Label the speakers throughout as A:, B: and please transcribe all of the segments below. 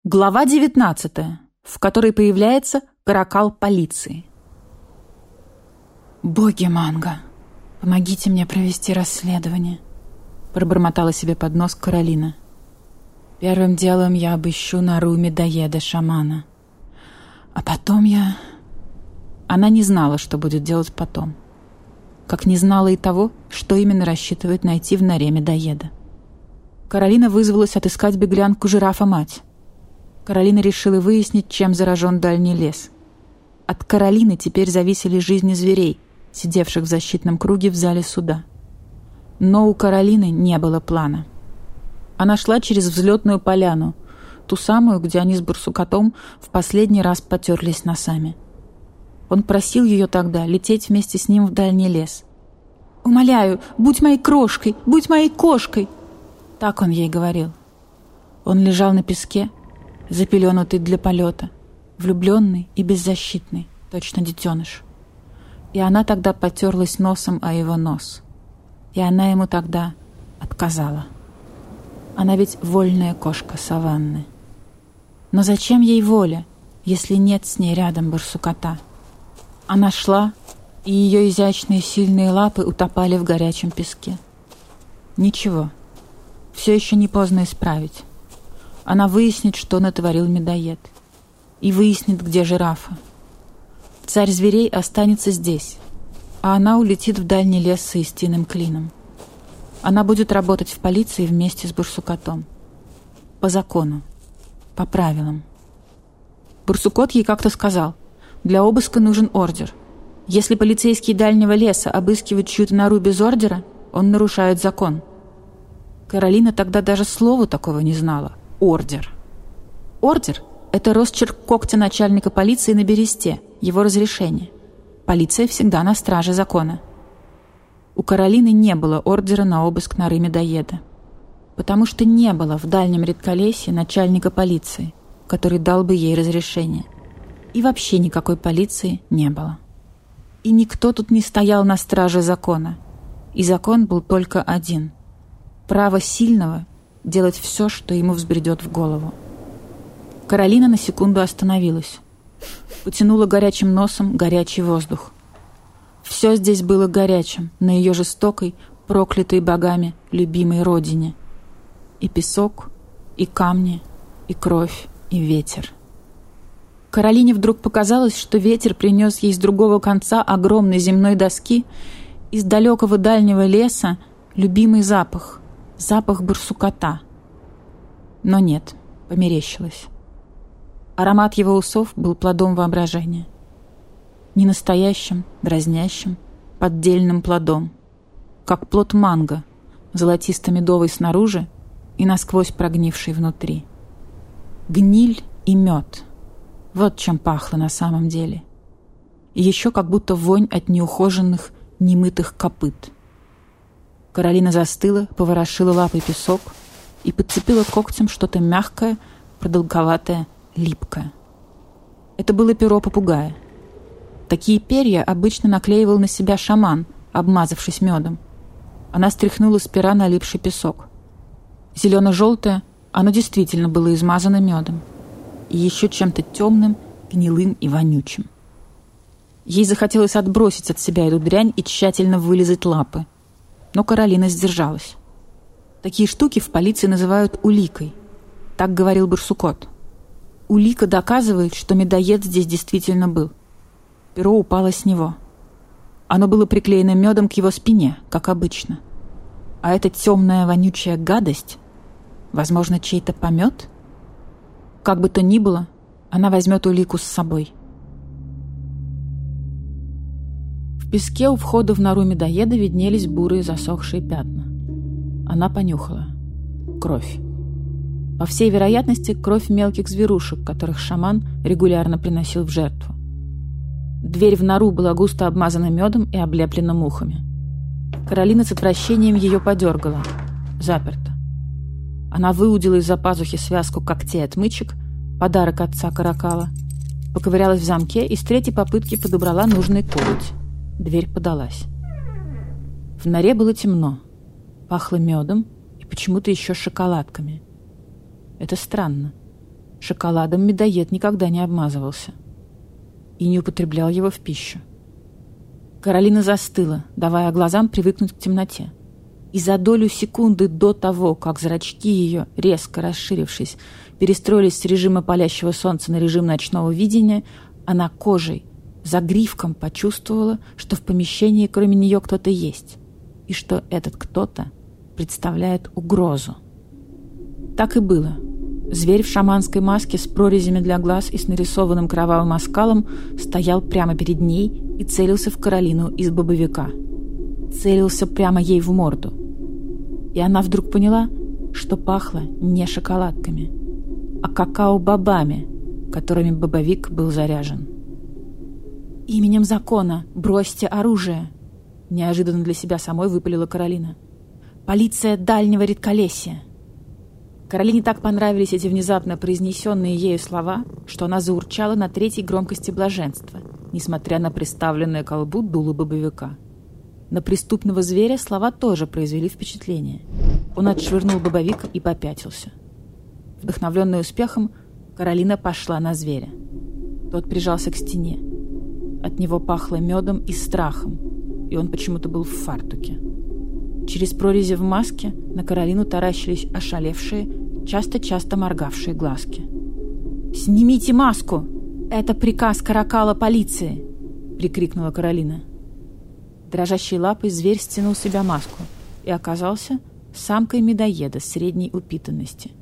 A: Глава 19, в которой появляется каракал полиции. «Боги Манго, помогите мне провести расследование», — пробормотала себе под нос Каролина. «Первым делом я обыщу нору медоеда шамана. А потом я...» Она не знала, что будет делать потом. Как не знала и того, что именно рассчитывает найти в норе медоеда. Каролина вызвалась отыскать беглянку-жирафа-мать. Каролина решила выяснить, чем заражен дальний лес. От Каролины теперь зависели жизни зверей, сидевших в защитном круге в зале суда. Но у Каролины не было плана. Она шла через взлетную поляну, ту самую, где они с Барсукотом в последний раз потерлись носами. Он просил ее тогда лететь вместе с ним в дальний лес. «Умоляю, будь моей крошкой, будь моей кошкой!» Так он ей говорил. Он лежал на песке, запеленутый для полета, влюбленный и беззащитный, точно детеныш. И она тогда потерлась носом о его нос. И она ему тогда отказала. Она ведь вольная кошка саванны. Но зачем ей воля, если нет с ней рядом Барсукота? Она шла, и ее изящные сильные лапы утопали в горячем песке. Ничего, все еще не поздно исправить. Она выяснит, что натворил медоед. И выяснит, где жирафа. Царь зверей останется здесь, а она улетит в дальний лес с истинным клином. Она будет работать в полиции вместе с Барсукотом. По закону, по правилам. Барсукот ей как-то сказал: для обыска нужен ордер. Если полицейские дальнего леса обыскивают чью-то нору без ордера, он нарушает закон. Каролина тогда даже слова такого не знала. Ордер. Ордер — это росчерк когтя начальника полиции на бересте, его разрешение. Полиция всегда на страже закона. У Каролины не было ордера на обыск норы медоеда, потому что не было в дальнем редколесье начальника полиции, который дал бы ей разрешение. И вообще никакой полиции не было. И никто тут не стоял на страже закона. И закон был только один — право сильного делать все, что ему взбредет в голову. Каролина на секунду остановилась. Потянула горячим носом горячий воздух. Все здесь было горячим, на ее жестокой, проклятой богами, любимой родине. И песок, и камни, и кровь, и ветер. Каролине вдруг показалось, что ветер принес ей с другого конца огромной земной доски из далекого дальнего леса любимый запах. Запах Барсукота. Но нет, померещилось. Аромат его усов был плодом воображения. Не настоящим, дразнящим, поддельным плодом. Как плод манго, золотисто-медовый снаружи и насквозь прогнивший внутри. Гниль и мед. Вот чем пахло на самом деле. И еще как будто вонь от неухоженных, немытых копыт. Каролина застыла, поворошила лапой песок и подцепила когтем что-то мягкое, продолговатое, липкое. Это было перо попугая. Такие перья обычно наклеивал на себя шаман, обмазавшись медом. Она стряхнула с пера налипший песок. Зелено-желтое, оно действительно было измазано медом. И еще чем-то темным, гнилым и вонючим. Ей захотелось отбросить от себя эту дрянь и тщательно вылизать лапы. Но Каролина сдержалась. Такие штуки в полиции называют уликой. Так говорил Барсукот. Улика доказывает, что медоед здесь действительно был. Перо упало с него. Оно было приклеено медом к его спине, как обычно. А эта темная вонючая гадость, возможно, чей-то помет? Как бы то ни было, она возьмет улику с собой. В песке у входа в нору медоеда виднелись бурые засохшие пятна. Она понюхала. Кровь. По всей вероятности, кровь мелких зверушек, которых шаман регулярно приносил в жертву. Дверь в нору была густо обмазана медом и облеплена мухами. Каролина с отвращением ее подергала. Заперто. Она выудила из-за пазухи связку когтей отмычек, подарок отца каракала, поковырялась в замке и с третьей попытки подобрала нужный коготь. Дверь подалась. В норе было темно. Пахло медом и почему-то еще шоколадками. Это странно. Шоколадом медоед никогда не обмазывался и не употреблял его в пищу. Каролина застыла, давая глазам привыкнуть к темноте. И за долю секунды до того, как зрачки ее, резко расширившись, перестроились с режима палящего солнца на режим ночного видения, она кожей, загривком почувствовала, что в помещении кроме нее кто-то есть, и что этот кто-то представляет угрозу. Так и было. Зверь в шаманской маске с прорезями для глаз и с нарисованным кровавым оскалом стоял прямо перед ней и целился в Каролину из бобовика. Целился прямо ей в морду. И она вдруг поняла, что пахло не шоколадками, а какао-бобами, которыми бобовик был заряжен. «Именем закона бросьте оружие!» Неожиданно для себя самой выпалила Каролина. «Полиция дальнего редколесья!» Каролине так понравились эти внезапно произнесенные ею слова, что она заурчала на третьей громкости блаженства, несмотря на приставленное к колбу дуло бобовика. На преступного зверя слова тоже произвели впечатление. Он отшвырнул бобовик и попятился. Вдохновленная успехом, Каролина пошла на зверя. Тот прижался к стене. От него пахло медом и страхом, и он почему-то был в фартуке. Через прорези в маске на Каролину таращились ошалевшие, часто-часто моргавшие глазки. «Снимите маску! Это приказ каракала полиции!» — прикрикнула Каролина. Дрожащей лапой зверь стянул с себя маску и оказался самкой медоеда средней упитанности.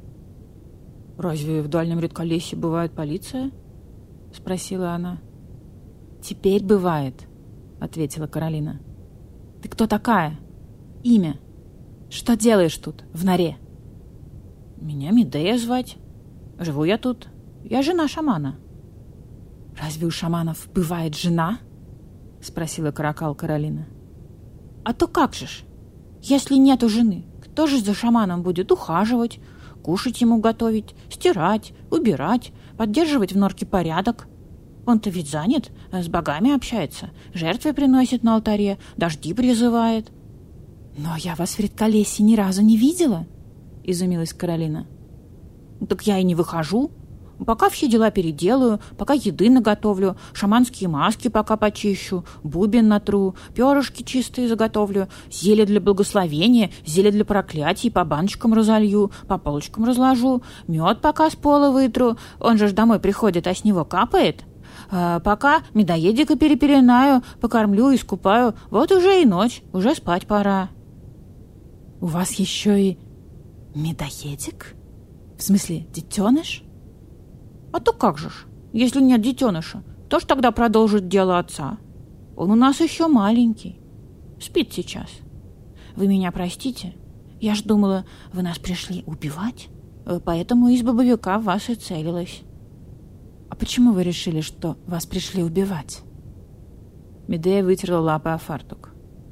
A: «Разве в дальнем редколесье бывает полиция?» — спросила она. «Теперь бывает», — ответила Каролина. «Ты кто такая? Имя? Что делаешь тут, в норе?» «Меня Медея звать. Живу я тут. Я жена шамана». «Разве у шаманов бывает жена?» — спросила каракал Каролина. «А то как же ж? Если нету жены, кто же за шаманом будет ухаживать, кушать ему готовить, стирать, убирать, поддерживать в норке порядок? Он-то ведь занят, с богами общается, жертвы приносит на алтаре, дожди призывает». «Но я вас в редколесье ни разу не видела», — изумилась Каролина. «Так я и не выхожу. Пока все дела переделаю, пока еды наготовлю, шаманские маски пока почищу, бубен натру, перышки чистые заготовлю, зелье для благословения, зелье для проклятий по баночкам разолью, по полочкам разложу, мед пока с пола вытру, он же ж домой приходит, а с него капает. Пока медоедика перепеленаю, покормлю, искупаю, вот уже и ночь, уже спать пора». «У вас еще и медоедик? В смысле, детеныш?» «А то как же ж, если нет детеныша, кто ж тогда продолжит дело отца? Он у нас еще маленький, спит сейчас. Вы меня простите, я ж думала, вы нас пришли убивать, поэтому из бобовика в вас и целилась». «А почему вы решили, что вас пришли убивать?» Медея вытерла лапы о фартук.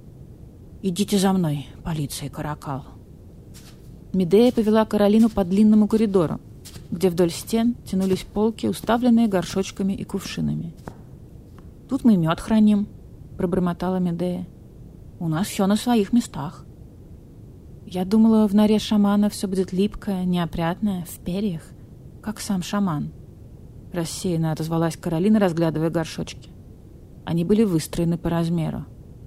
A: «Идите за мной, полиция каракал». Медея повела Каролину по длинному коридору, где вдоль стен тянулись полки, уставленные горшочками и кувшинами. «Тут мы мед храним», — пробормотала Медея. «У нас все на своих местах». «Я думала, в норе шамана все будет липкое, неопрятное, в перьях, как сам шаман», — рассеянно отозвалась Каролина, разглядывая горшочки. Они были выстроены по размеру.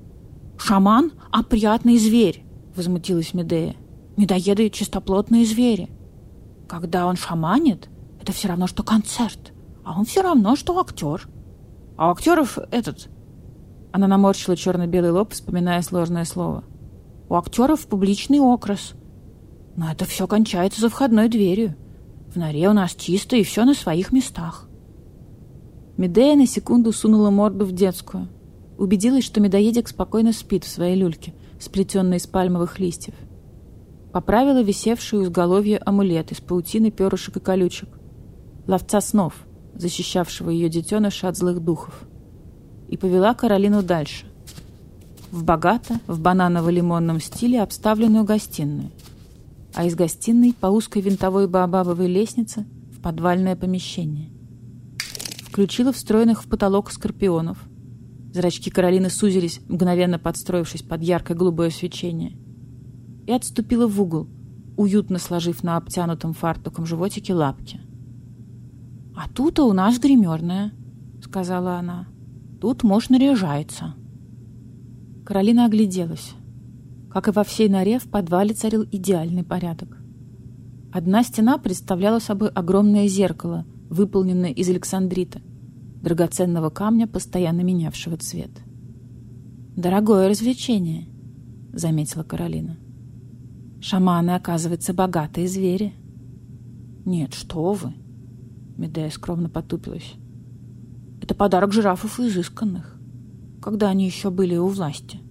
A: «Шаман — опрятный зверь!» — возмутилась Медея. «Медоеды — чистоплотные звери. Когда он шаманит, это все равно, что концерт, а он все равно, что актер. А у актеров этот...» Она наморщила черно-белый лоб, вспоминая сложное слово. «У актеров публичный окрас. Но это все кончается за входной дверью. В норе у нас чисто и все на своих местах». Медея на секунду сунула морду в детскую. Убедилась, что медоедик спокойно спит в своей люльке, сплетенной из пальмовых листьев. Поправила висевший у изголовья амулет из паутины, перышек и колючек. Ловца снов, защищавшего ее детеныша от злых духов. И повела Каролину дальше. В богато, в бананово-лимонном стиле обставленную гостиную. А из гостиной по узкой винтовой баобабовой лестнице в подвальное помещение. Включила встроенных в потолок скорпионов. Зрачки Каролины сузились, мгновенно подстроившись под яркое голубое свечение. И отступила в угол, уютно сложив на обтянутом фартуком животике лапки. «А тут у нас гримерная», — сказала она. «Тут муж наряжается». Каролина огляделась. Как и во всей норе, в подвале царил идеальный порядок. Одна стена представляла собой огромное зеркало, выполненное из александрита, драгоценного камня, постоянно менявшего цвет. «Дорогое развлечение», — заметила Каролина. «Шаманы, оказывается, богатые звери». «Нет, что вы!» — Медея скромно потупилась. «Это подарок жирафов изысканных, когда они еще были у власти».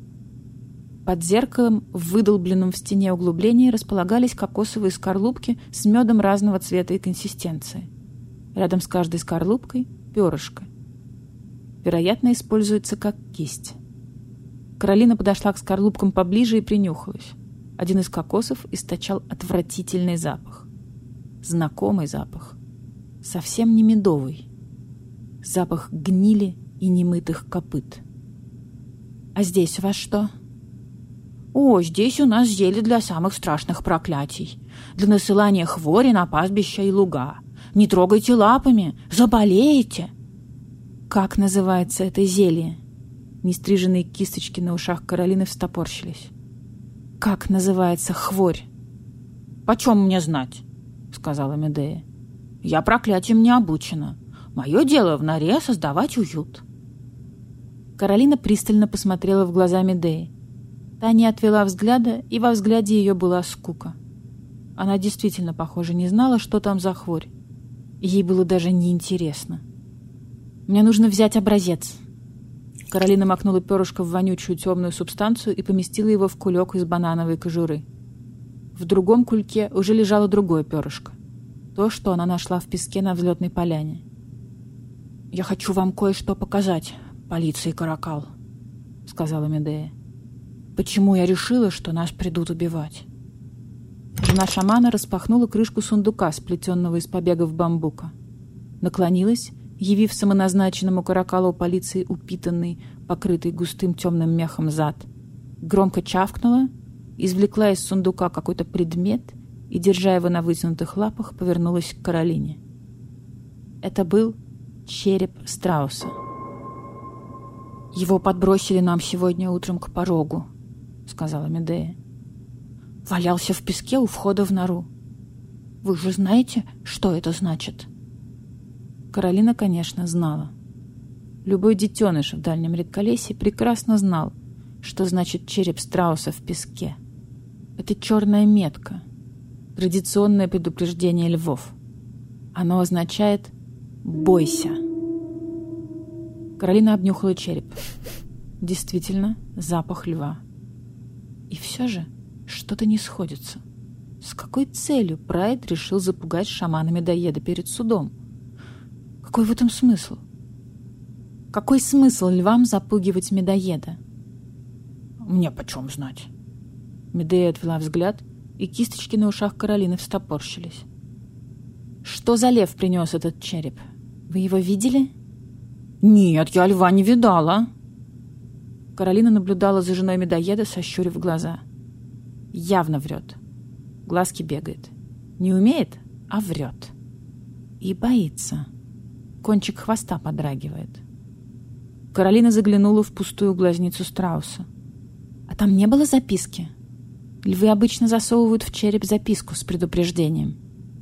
A: Под зеркалом, в выдолбленном в стене углублении, располагались кокосовые скорлупки с медом разного цвета и консистенции. Рядом с каждой скорлупкой — перышко. Вероятно, используется как кисть. Каролина подошла к скорлупкам поближе и принюхалась. Один из кокосов источал отвратительный запах. Знакомый запах. Совсем не медовый. Запах гнили и немытых копыт. «А здесь у вас что?» «О, здесь у нас зелье для самых страшных проклятий. Для насылания хвори на пастбища и луга. Не трогайте лапами, заболеете!» «Как называется это зелье?» Нестриженные кисточки на ушах Каролины встопорщились. «Как называется хворь?» «Почем мне знать?» — сказала Медея. «Я проклятием не обучена. Мое дело в норе создавать уют». Каролина пристально посмотрела в глаза Медеи. Та не отвела взгляда, и во взгляде ее была скука. Она действительно, похоже, не знала, что там за хворь. Ей было даже неинтересно. «Мне нужно взять образец». Каролина макнула перышко в вонючую темную субстанцию и поместила его в кулек из банановой кожуры. В другом кульке уже лежало другое перышко. То, что она нашла в песке на взлетной поляне. «Я хочу вам кое-что показать, полиция Каракал», — сказала Медея. «Почему я решила, что нас придут убивать?» Жена шамана распахнула крышку сундука, сплетенного из побегов бамбука. Наклонилась, явив самоназначенному Каракалу полиции упитанный, покрытый густым темным мехом зад. Громко чавкнула, извлекла из сундука какой-то предмет и, держа его на вытянутых лапах, повернулась к Каролине. Это был череп страуса. «Его подбросили нам сегодня утром к порогу», — сказала Медея. «Валялся в песке у входа в нору. Вы же знаете, что это значит?» Каролина, конечно, знала. Любой детеныш в дальнем редколесье прекрасно знал, что значит череп страуса в песке. Это черная метка, традиционное предупреждение львов. Оно означает «бойся». Каролина обнюхала череп. Действительно, запах льва. И все же что-то не сходится. С какой целью Прайд решил запугать шамана-медоеда перед судом? Какой в этом смысл? Какой смысл львам запугивать медоеда? «Мне почем знать?» Медея отвела взгляд, и кисточки на ушах Каролины встопорщились. «Что за лев принес этот череп? Вы его видели?» «Нет, я льва не видала». Каролина наблюдала за женой медоеда, сощурив глаза. Явно врет. Глазки бегает. Не умеет, а врет. И боится. Кончик хвоста подрагивает. Каролина заглянула в пустую глазницу страуса. А там не было записки? Львы обычно засовывают в череп записку с предупреждением.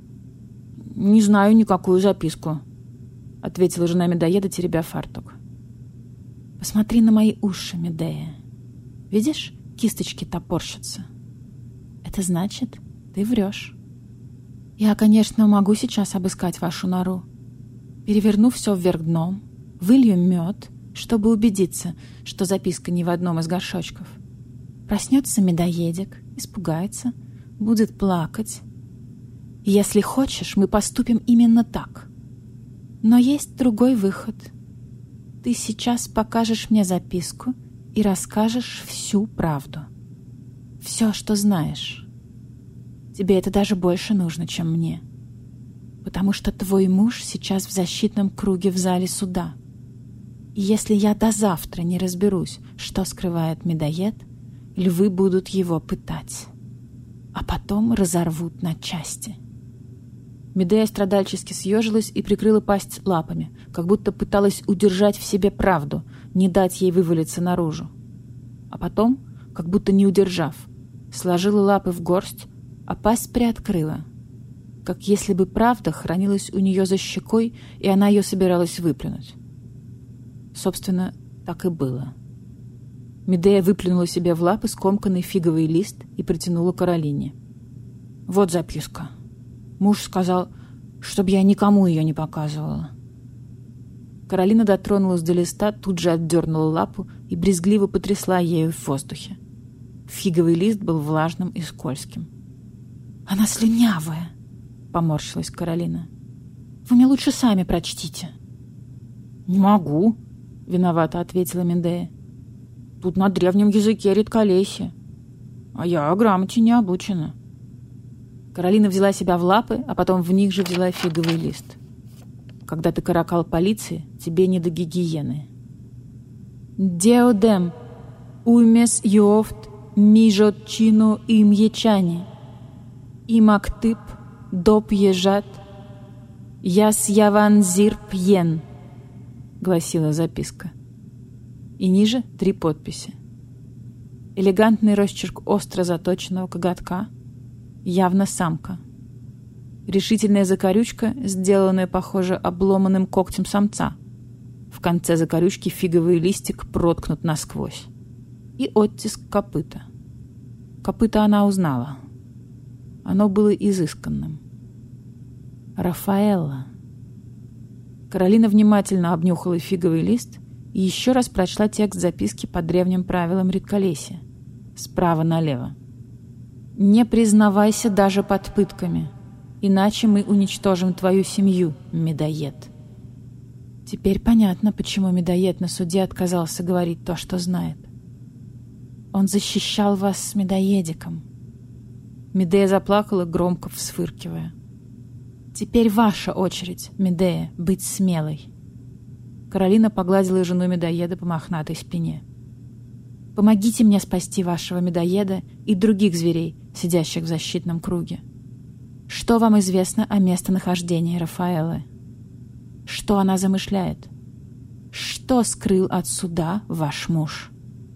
A: «Не знаю никакую записку», — ответила жена медоеда, теребя фартук. «Посмотри на мои уши, Медея. Видишь, кисточки топорщатся. Это значит, ты врешь. Я, конечно, могу сейчас обыскать вашу нору. Переверну все вверх дном, вылью мед, чтобы убедиться, что записка не в одном из горшочков. Проснется медоедик, испугается, будет плакать. Если хочешь, мы поступим именно так. Но есть другой выход. Ты сейчас покажешь мне записку и расскажешь всю правду. Все, что знаешь. Тебе это даже больше нужно, чем мне. Потому что твой муж сейчас в защитном круге в зале суда. И если я до завтра не разберусь, что скрывает медоед, львы будут его пытать. А потом разорвут на части. Медея страдальчески съежилась и прикрыла пасть лапами, как будто пыталась удержать в себе правду, не дать ей вывалиться наружу. А потом, как будто не удержав, сложила лапы в горсть, а пасть приоткрыла, как если бы правда хранилась у нее за щекой, и она ее собиралась выплюнуть. Собственно, так и было. Медея выплюнула себе в лапы скомканный фиговый лист и протянула Каролине. «Вот записка. Муж сказал, чтобы я никому ее не показывала». Каролина дотронулась до листа, тут же отдернула лапу и брезгливо потрясла ею в воздухе. Фиговый лист был влажным и скользким. «Она слюнявая», — поморщилась Каролина. «Вы мне лучше сами прочтите». «Не могу», — виновато ответила Медея. «Тут на древнем языке редколесье, а я о грамоте не обучена». Каролина взяла себя в лапы, а потом в них же взяла фиговый лист. «Когда ты каракал полиции, тебе не до гигиены». «Деодем, уймес йофт, мижот чину им ечани, имактып, доп ежат, яс яван зир пьен», — гласила записка. И ниже 3 подписи. Элегантный росчерк остро заточенного коготка, явно самка. Решительная закорючка, сделанная, похоже, обломанным когтем самца. В конце закорючки фиговый листик проткнут насквозь. И оттиск копыта. Копыта она узнала. Оно было изысканным. Рафаэлла. Каролина внимательно обнюхала фиговый лист и еще раз прочла текст записки по древним правилам редколесья. Справа налево. «Не признавайся даже под пытками, иначе мы уничтожим твою семью, медоед». Теперь понятно, почему медоед на суде отказался говорить то, что знает. Он защищал вас с медоедиком. Медея заплакала, громко всфыркивая. «Теперь ваша очередь, Медея, быть смелой». Каролина погладила жену медоеда по мохнатой спине. «Помогите мне спасти вашего медоеда и других зверей, сидящих в защитном круге. Что вам известно о местонахождении Рафаэллы? Что она замышляет? Что скрыл от суда ваш муж?»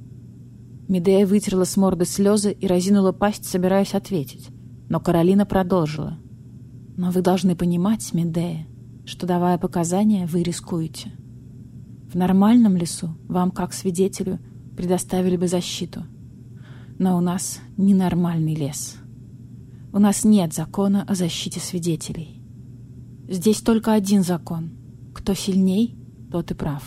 A: Медея вытерла с морды слезы и разинула пасть, собираясь ответить. Но Каролина продолжила. «Но вы должны понимать, Медея, что, давая показания, вы рискуете. В нормальном лесу вам, как свидетелю, предоставили бы защиту. Но у нас ненормальный лес. У нас нет закона о защите свидетелей. Здесь только один закон. Кто сильней, тот и прав».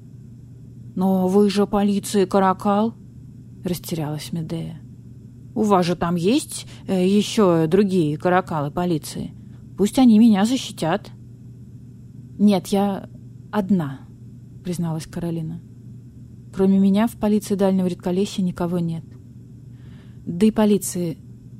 A: «Но вы же полиция Каракал», — растерялась Медея. «У вас же там есть еще другие каракалы полиции. Пусть они меня защитят». «Нет, я одна», — призналась Каролина. «Кроме меня в полиции дальнего редколесья никого нет. Да и полиция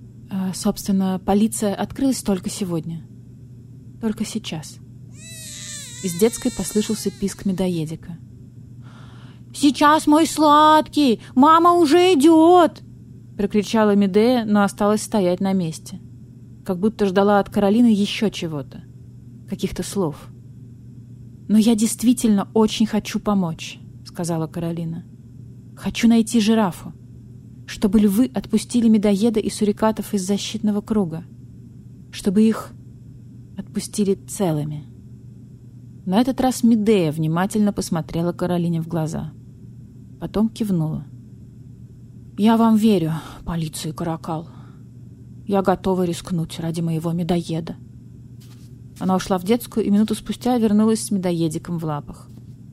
A: открылась только сегодня. Только сейчас». Из детской послышался писк медоедика. «Сейчас, мой сладкий! Мама уже идет!» — прокричала Медея, но осталась стоять на месте. Как будто ждала от Каролины еще чего-то. Каких-то слов. «Но я действительно очень хочу помочь», — сказала Каролина. «Хочу найти жирафу, чтобы львы отпустили медоеда и сурикатов из защитного круга, чтобы их отпустили целыми». На этот раз Медея внимательно посмотрела Каролине в глаза. Потом кивнула. «Я вам верю, полиция Каракал. Я готова рискнуть ради моего медоеда». Она ушла в детскую и минуту спустя вернулась с медоедиком в лапах.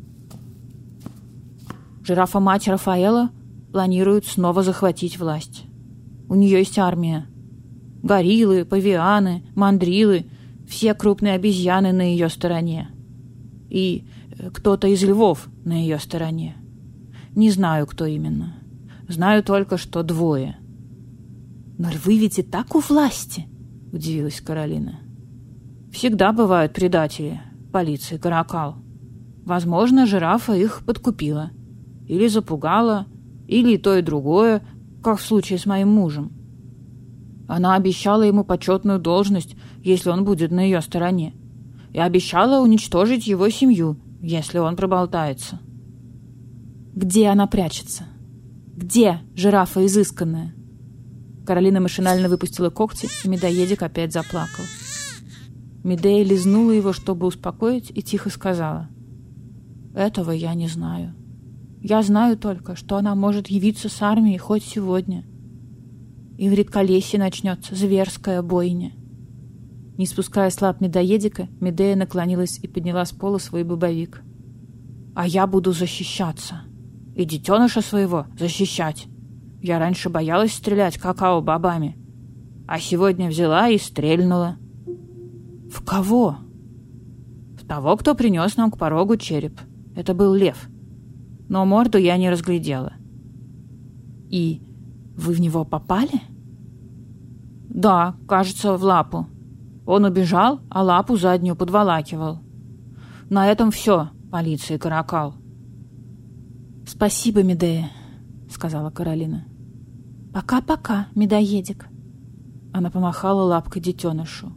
A: «Жирафа-мать Рафаэлла планирует снова захватить власть. У нее есть армия. Гориллы, павианы, мандрилы, все крупные обезьяны на ее стороне. И кто-то из львов на ее стороне. Не знаю, кто именно. Знаю только, что 2. «Но львы ведь и так у власти», — удивилась Каролина. «Всегда бывают предатели, полиции Каракал. Возможно, жирафа их подкупила. Или запугала, или и то, и другое, как в случае с моим мужем». Она обещала ему почетную должность, если он будет на ее стороне, и обещала уничтожить его семью, если он проболтается. Где она прячется? Где жирафа изысканная? Каролина машинально выпустила когти, и медоедик опять заплакал. Медея лизнула его, чтобы успокоить, и тихо сказала: «Этого я не знаю. Я знаю только, что она может явиться с армией хоть сегодня. И в Редколесье начнется зверская бойня». Не спуская с лап медоедика, Медея наклонилась и подняла с пола свой бобовик. «А я буду защищаться. И детеныша своего защищать. Я раньше боялась стрелять какао-бобами, а сегодня взяла и стрельнула». «В кого?» «В того, кто принес нам к порогу череп. Это был лев. Но морду я не разглядела». «И вы в него попали?» «Да, кажется, в лапу. Он убежал, а лапу заднюю подволакивал. На этом все, полиция и каракал».
B: «Спасибо, Медея», — сказала Каролина. «Пока-пока, медоедик».
A: Она помахала лапкой детенышу.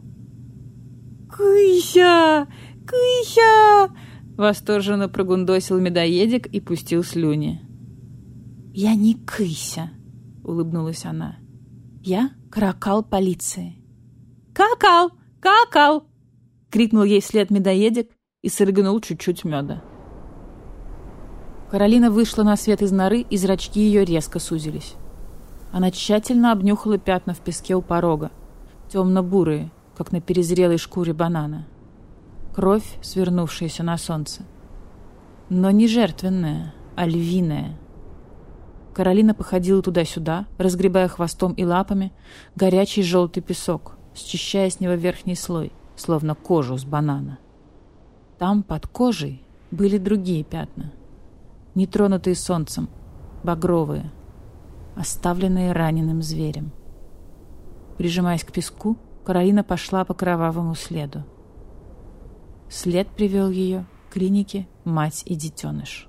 B: «Кыся! Кыся!»
A: — восторженно прогундосил медоедик и пустил слюни.
B: «Я не Кыся», — улыбнулась она. «Я каракал полиции».
A: «Какал! Какал!» — крикнул ей вслед медоедик и срыгнул чуть-чуть меда. Каролина вышла на свет из норы, и зрачки ее резко сузились. Она тщательно обнюхала пятна в песке у порога, темно-бурые, как на перезрелой шкуре банана. Кровь, свернувшаяся на солнце. Но не жертвенная, а львиная. Каролина походила туда-сюда, разгребая хвостом и лапами горячий желтый песок, счищая с него верхний слой, словно кожу с банана. Там, под кожей, были другие пятна, нетронутые солнцем, багровые, оставленные раненым зверем. Прижимаясь к песку, Каролина пошла по кровавому следу. След привел ее к клинике «Мать и детеныш».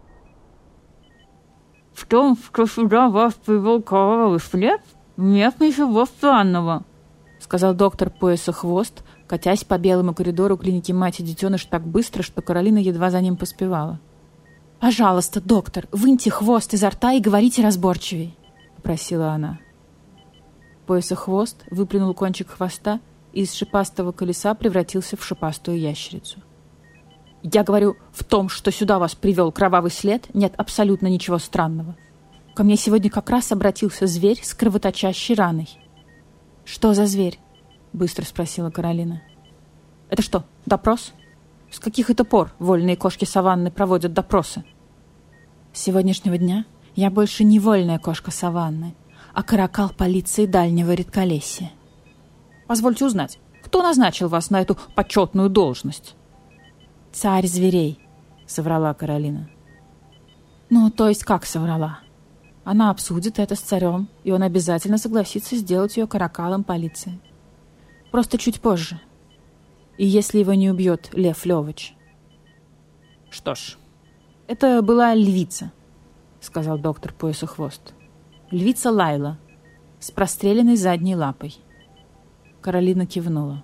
C: «В том, что сюда вас привел кровавый след, нет ничего странного»,
A: — сказал доктор пояса хвост, катясь по белому коридору клиники «Мать и детеныш» так быстро, что Каролина едва за ним поспевала.
B: «Пожалуйста, доктор, выньте хвост изо рта и говорите разборчивей», — попросила она.
A: Пояса хвост выплюнул кончик хвоста и из шипастого колеса превратился в шипастую ящерицу. «Я говорю, в том, что сюда вас привел кровавый след, нет абсолютно ничего странного. Ко мне сегодня как раз обратился зверь с кровоточащей раной».
B: «Что за зверь?»
A: — быстро спросила Каролина. «Это что, допрос? С каких это пор вольные кошки саванны проводят допросы?»
B: «С сегодняшнего дня я больше не вольная кошка саванны, а каракал полиции дальнего Редколесья».
A: «Позвольте узнать, кто назначил вас на эту почетную должность?»
B: «Царь зверей», — соврала Каролина. «Ну, то есть как соврала? Она обсудит это с царем, и он обязательно согласится сделать ее каракалом полиции. Просто чуть позже. И если его не убьет Лев Левыч».
A: «Что ж, это была львица», — сказал доктор пояса хвост. «Львица Лайла, с простреленной задней лапой». Каролина кивнула.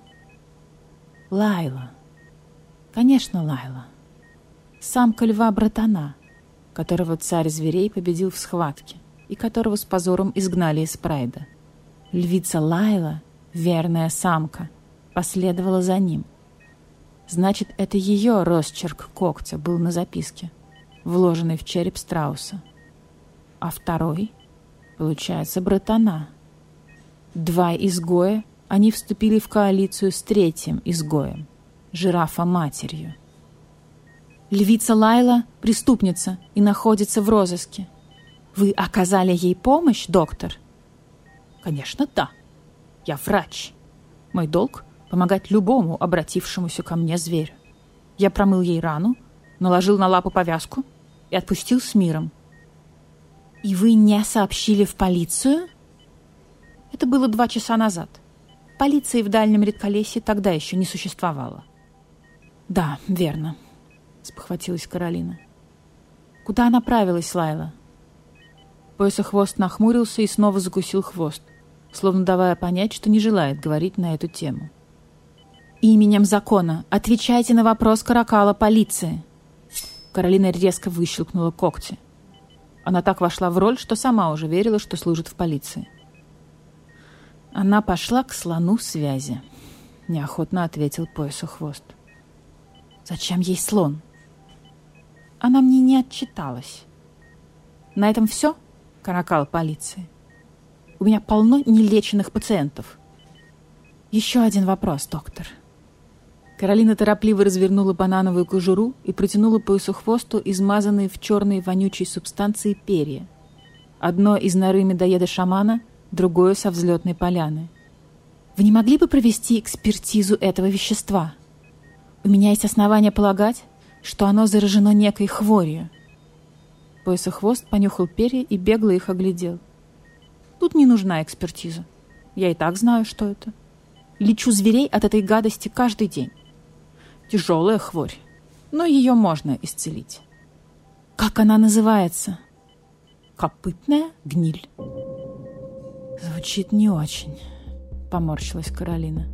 B: «Лайла. Конечно, Лайла. Самка льва-братана, которого царь зверей победил в схватке и которого с позором изгнали из Прайда. Львица Лайла, верная самка, последовала за ним. Значит, это ее росчерк когтя был на записке, вложенный в череп страуса. А второй, получается, братана. Два изгоя, они вступили в коалицию с третьим изгоем, жирафа-матерью. Львица Лайла — преступница и находится в розыске. Вы оказали ей помощь, доктор?»
A: «Конечно, да. Я врач. Мой долг — помогать любому обратившемуся ко мне зверю. Я промыл ей рану, наложил на лапу повязку и отпустил с миром».
B: «И вы не сообщили в полицию?»
A: «Это было 2 часа назад. Полиции в Дальнем Редколесье тогда еще не существовало».
B: «Да, верно», — спохватилась Каролина. «Куда направилась Лайла?»
A: Поясохвост нахмурился и снова закусил хвост,
B: словно давая понять, что не желает говорить на эту тему. «Именем закона отвечайте на вопрос каракала полиции!» Каролина резко выщелкнула когти. Она так вошла в роль, что сама уже верила, что служит в полиции. Она пошла к слону связи. Неохотно ответил Поясохвост. «Зачем ей слон?» Она мне не отчиталась. На этом все, каракал полиции. У меня полно нелеченных пациентов. Еще один вопрос, доктор. Каролина торопливо развернула банановую кожуру и протянула Поясохвосту измазанные в черной вонючей субстанции перья. Одно из норы медоеда-шамана, другое со взлетной поляны. Вы не могли бы провести экспертизу этого вещества? У меня есть основания полагать, что оно заражено некой хворью. Поясохвост понюхал перья и бегло их оглядел. Тут не нужна экспертиза. Я и так знаю, что это. Лечу зверей от этой гадости каждый день. Тяжелая хворь, но ее можно исцелить. Как она называется? Копытная гниль. Звучит не очень, поморщилась Каролина.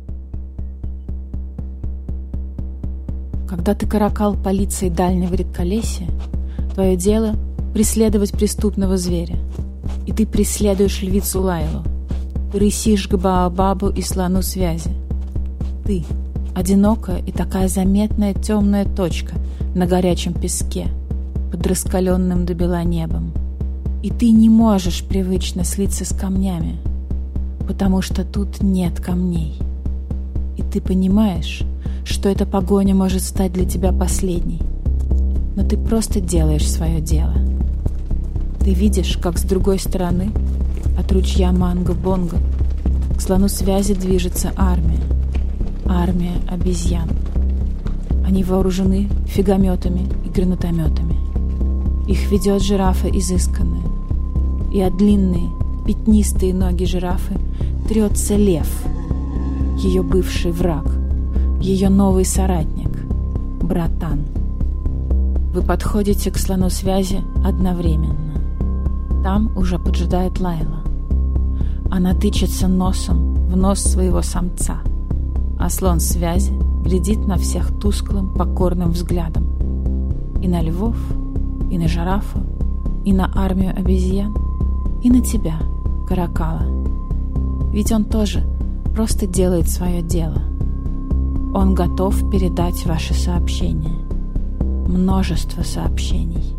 B: Когда ты каракал полиции дальнего редколесья, твое дело — преследовать преступного зверя. И ты преследуешь львицу Лайлу. Ты рысишь к Баобабу и слону связи. Ты — одинокая и такая заметная темная точка на горячем песке, под раскаленным до бела небом. И ты не можешь привычно слиться с камнями, потому что тут нет камней. И ты понимаешь, что эта погоня может стать для тебя последней. Но ты просто делаешь свое дело. Ты видишь, как с другой стороны, от ручья Манго-Бонго, к слону связи движется армия. Армия обезьян. Они вооружены фигометами и гранатометами. Их ведет жирафа изысканная. И от длинные, пятнистые ноги жирафы трется лев, ее бывший враг, ее новый соратник, братан. Вы подходите к слону связи одновременно. Там уже поджидает Лайла. Она тычется носом в нос своего самца, а слон связи глядит на всех тусклым, покорным взглядом. И на львов, и на жирафа, и на армию обезьян, и на тебя, каракала. Ведь он тоже просто делает свое дело. Он готов передать ваши сообщения. Множество сообщений.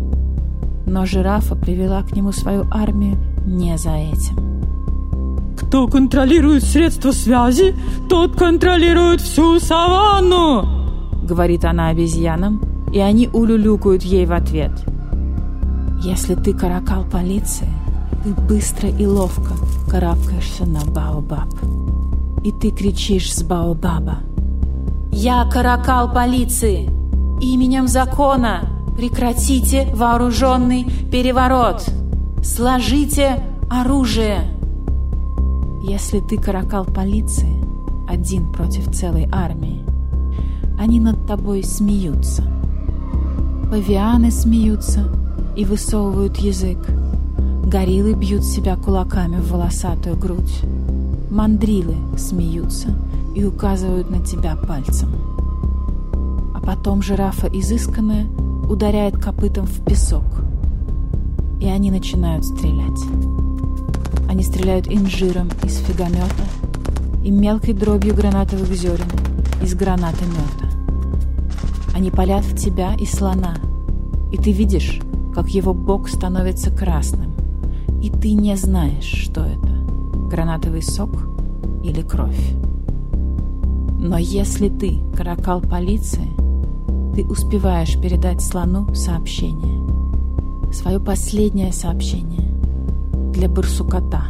B: Но жирафа привела к нему свою армию не за этим.
C: Кто контролирует средства связи, тот контролирует всю саванну,
B: говорит она обезьянам, и они улюлюкают ей в ответ. Если ты каракал полиции, ты быстро и ловко карабкаешься на Баобаб. И ты кричишь с Баобаба: «Я каракал полиции! Именем закона прекратите вооруженный переворот! Сложите оружие!» Если ты каракал полиции, один против целой армии, они над тобой смеются. Павианы смеются и высовывают язык. Гориллы бьют себя кулаками в волосатую грудь. Мандрилы смеются и указывают на тебя пальцем. А потом жирафа изысканная ударяет копытом в песок. И они начинают стрелять. Они стреляют инжиром из фигомета и мелкой дробью гранатовых зерен из гранатомета. Они палят в тебя и слона, и ты видишь, как его бок становится красным, и ты не знаешь, что это — гранатовый сок или кровь. Но если ты каракал полиции, ты успеваешь передать слону сообщение. Свое последнее сообщение для барсукота.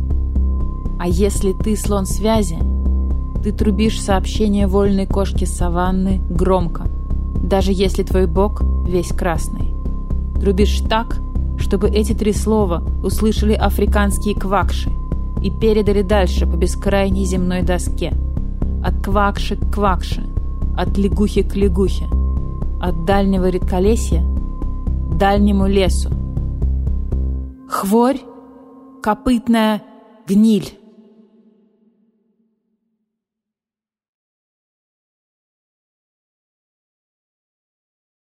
B: А если ты слон связи, ты трубишь сообщение вольной кошки саванны громко, даже если твой бок весь красный. Трубишь так, чтобы эти 3 слова услышали африканские квакши и передали дальше по бескрайней земной доске. От квакши к квакше, от лягухи к лягухе, от дальнего редколесья к дальнему лесу. Хворь, копытная
A: Гниль!